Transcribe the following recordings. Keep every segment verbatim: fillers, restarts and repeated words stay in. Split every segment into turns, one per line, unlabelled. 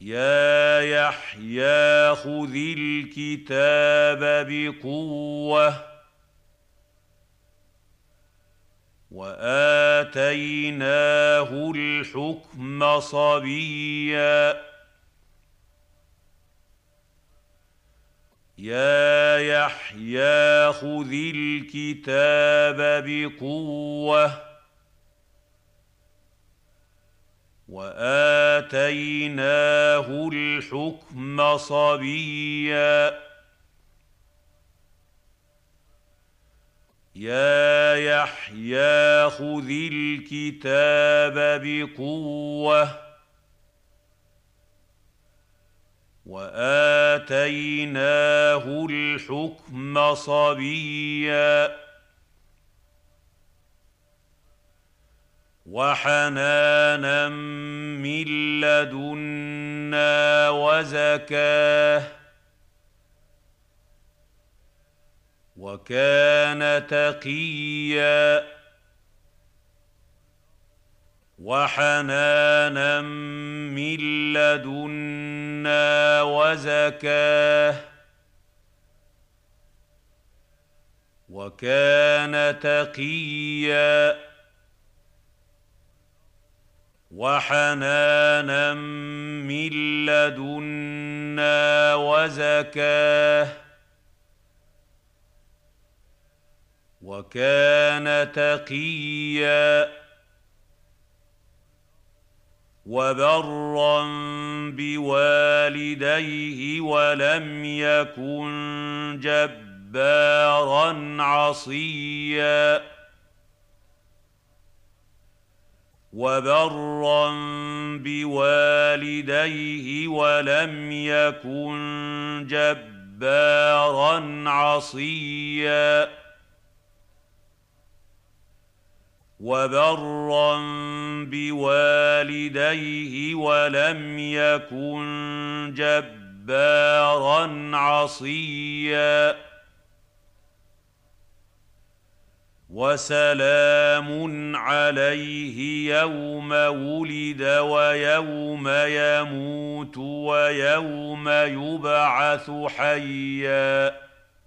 يا يحيى خذ الكتاب بقوة وآتيناه الحكم صبيا يا يحيى خذ الكتاب بقوة وآتيناه الحكم صبيا يا يحيى خذ الكتاب بقوة وآتيناه الحكم صبيا وحنانا من لدنا وزكاه وكان تقيا وحنانا من لدنا وزكاه وكان تقيا وحنانا من لدنا وزكاه وكان تقيا وبرا بوالديه ولم يكن جبارا عصيا وبرا بوالديه ولم يكن جبارا عصيا وبرا بوالديه ولم يكن جبارا عصيا وسلام عليه يوم ولد ويوم يموت ويوم يبعث حيا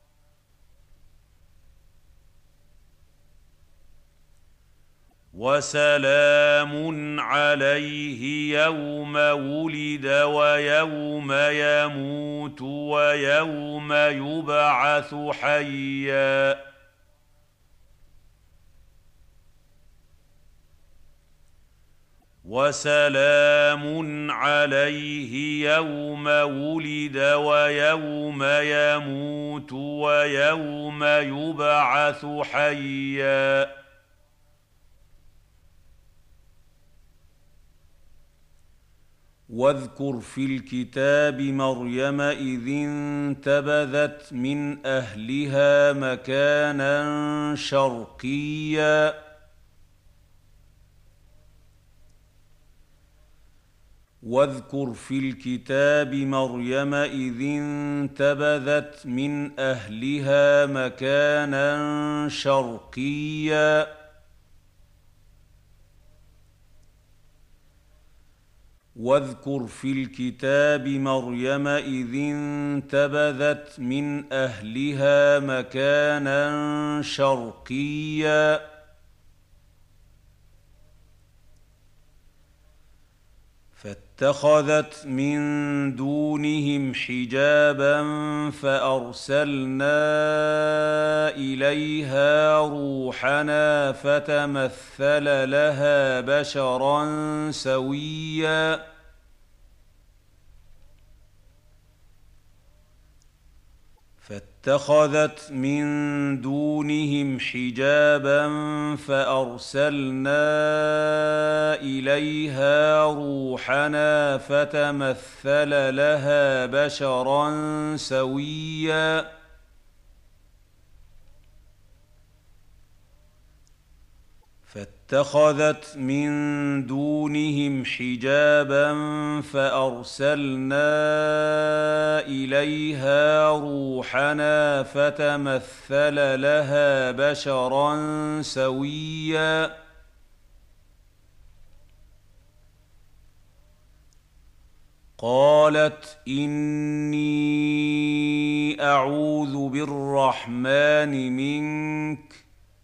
وسلام عليه يوم ولد ويوم يموت ويوم يبعث حيا وسلام عليه يوم ولد ويوم يموت ويوم يبعث حيا واذكر في الكتاب مريم إذ انتبذت من أهلها مكانا شرقيا واذكر في الكتاب مريم إذ انتبذت من أهلها مكانا شرقيا واذكر في الكتاب مريم إذ انتبذت من أهلها مكانا شرقيا فاتخذت من دونهم حجابا فأرسلنا إليها روحنا فتمثل لها بشرا سويا فاتخذت من دونهم حجابا فأرسلنا إليها روحنا فتمثل لها بشرا سويا فاتخذت من دونهم حجابا فأرسلنا إليها روحنا فتمثل لها بشرا سويا قالت إني أعوذ بالرحمن منك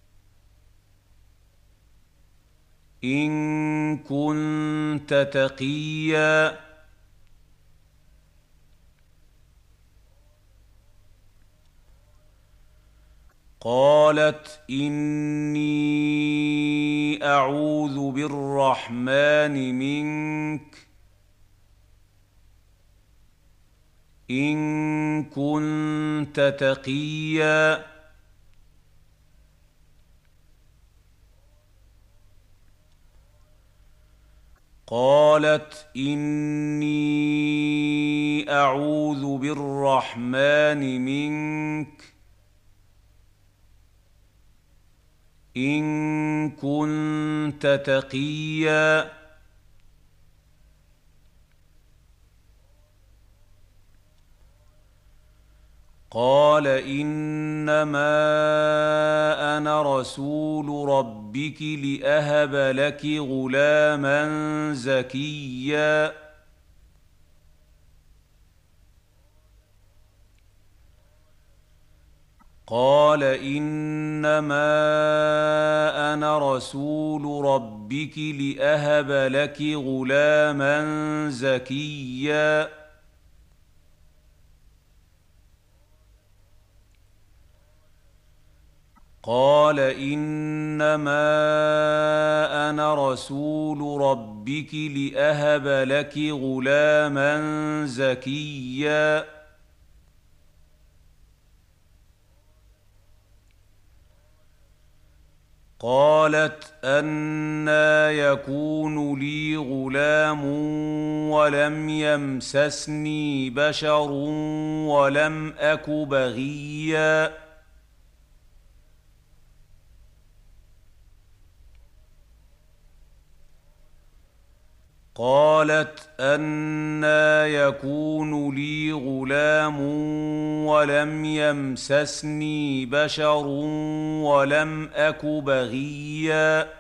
إن كنت تقيا. قالت إني أعوذ بالرحمن منك إن كنت تقيا. قالت إني أعوذ بالرحمن منك إن كنت تقيا. قال إنما أنا رسول ربك لأهب لك غلاما زكيا. قال إنما أنا رسول ربك لأهب لك غلاما زكيا. قال إنما أنا رسول ربك لأهب لك غلاما زكيا. قالت أنى يكون لي غلام ولم يمسسني بشر ولم أك بغيا. قالت أنى يكون لي غلام ولم يمسسني بشر ولم أك بغيا.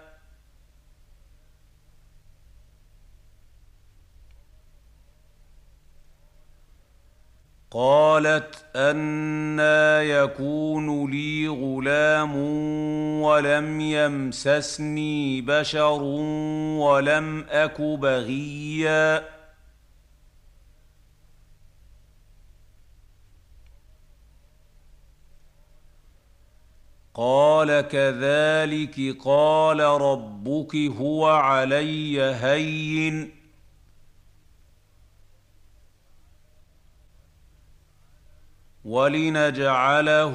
قالت أنى يكون لي غلام ولم يمسسني بشر ولم أك بغيا. قال كذلك قال ربك هو علي هين ولنجعله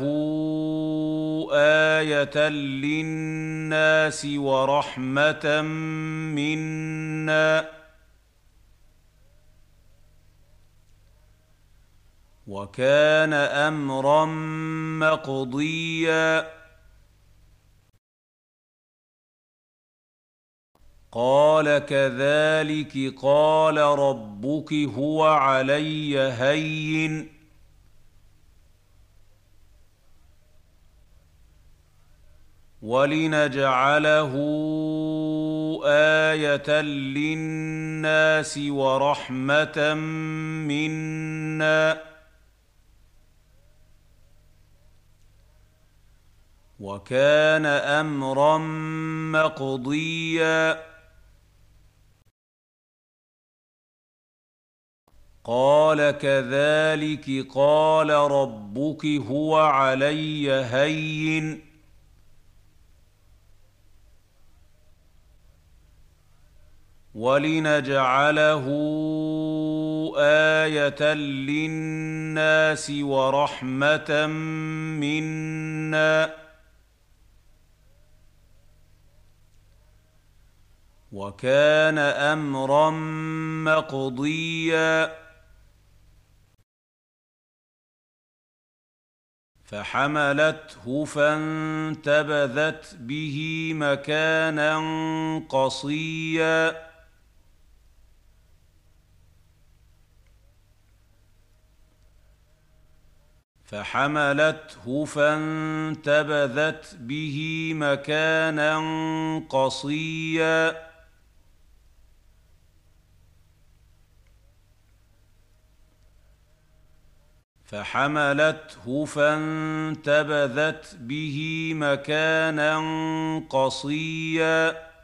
آية للناس ورحمة منا وكان أمرا مقضيا. قال كذلك قال ربك هو علي هين ولنجعله آية للناس ورحمة منا وكان أمرا مقضيا. قال كذلك قال ربك هو علي هين ولنجعله آية للناس ورحمة منا وكان أمرا مقضيا. فحملته فانتبذت به مكانا قصيا. فحملته فانتبذت به مكانا قصيا. فحملته فانتبذت به مكانا قصيا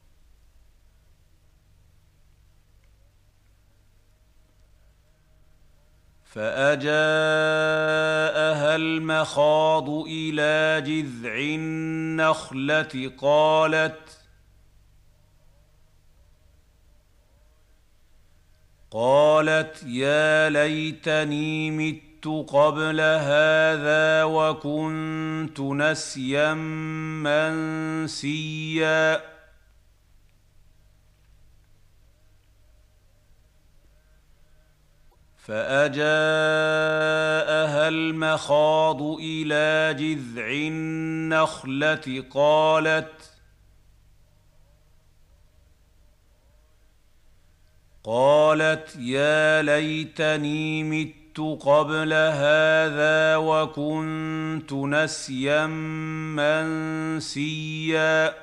فأجاءها المخاض إلى جذع النخلة قالت قالت يا ليتني مت قبل هذا وكنت نسيا منسيا فأجاءها المخاض إلى جذع النخلة قالت قالت يا ليتني مت قبل هذا وكنت نسيا منسيا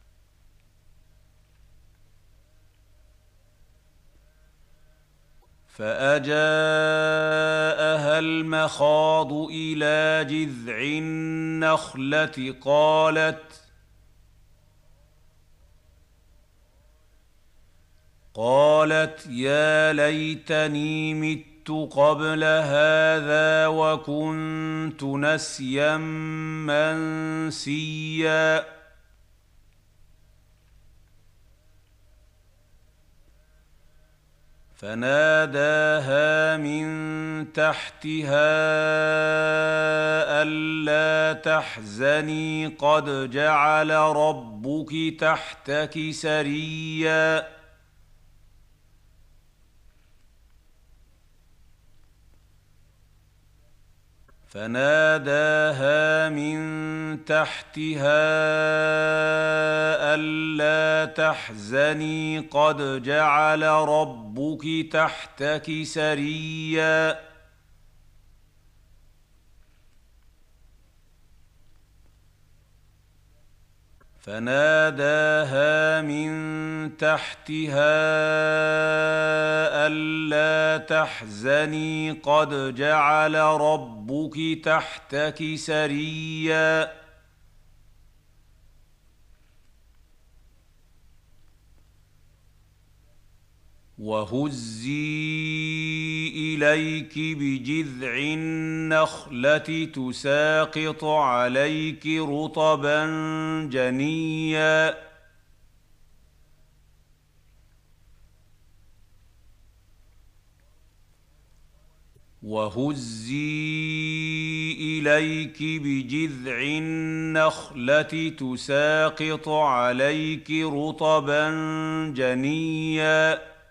فأجاءها المخاض إلى جذع النخلة قالت قالت يا ليتني مت قبل هذا وكنت نسيا منسيا فناداها من تحتها ألا تحزني قد جعل ربك تحتك سريا فناداها من تحتها ألا تحزني قد جعل ربك تحتك سريا فناداها من تحتها ألا تحزني قد جعل ربك تحتك سريا وهزي إليك بجذع النخلة تساقط عليك رطبا جنيا وهزي إليك بجذع النخلة تساقط عليك رطبا جنيا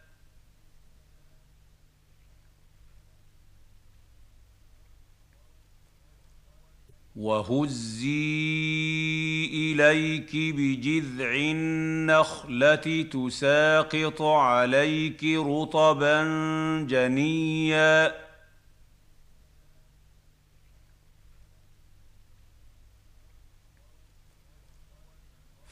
وهزي إليك بجذع النخلة تساقط عليك رطبا جنيا